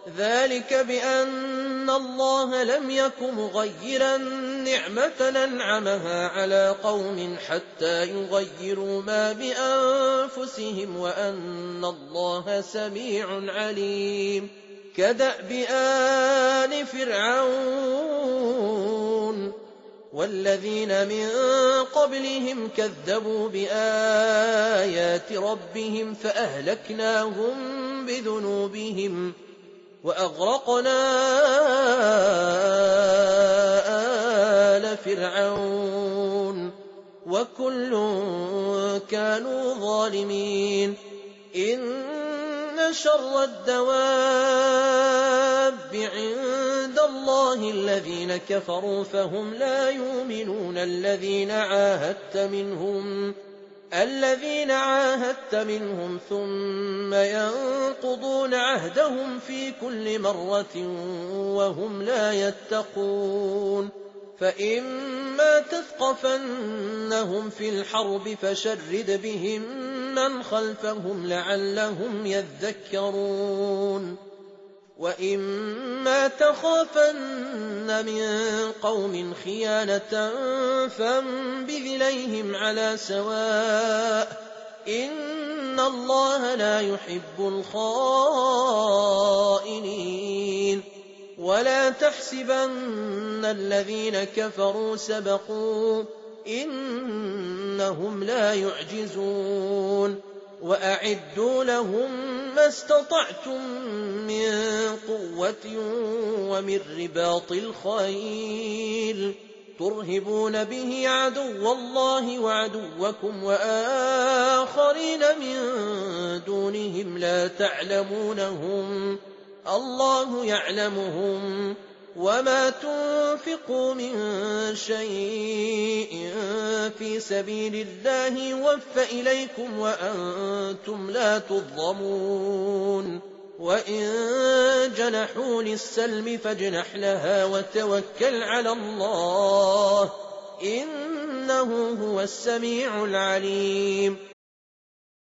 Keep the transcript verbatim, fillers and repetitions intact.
ذلك بأن الله لم يك مغيرا نعمة أنعمها على قوم حتى يغيروا ما بأنفسهم وأن الله سميع عليم. كدأب آل فرعون والذين من قبلهم كذبوا بآيات ربهم فأهلكناهم بذنوبهم وأغرقنا آل فرعون وكل كانوا ظالمين. إن شر الدواب عند الله الذين كفروا فهم لا يؤمنون. الذين عاهدت منهم الذين عاهدت منهم ثم ينقضون عهدهم في كل مرة وهم لا يتقون. فإما تثقفنهم في الحرب فشرد بهم من خلفهم لعلهم يذكرون. وإما تخافن من قوم خيانة فانبذ إليهم على سواء إن الله لا يحب الخائنين. ولا تحسبن الذين كفروا سبقوا إنهم لا يعجزون. وأعدوا لهم ما استطعتم من قوة ومن رباط الخيل ترهبون به عدو الله وعدوكم وآخرين من دونهم لا تعلمونهم الله يعلمهم. وما تنفقوا من شيء في سبيل الله يوفى إليكم وأنتم لا تظلمون. وإن جنحوا للسلم فاجنح لها وتوكل على الله إنه هو السميع العليم.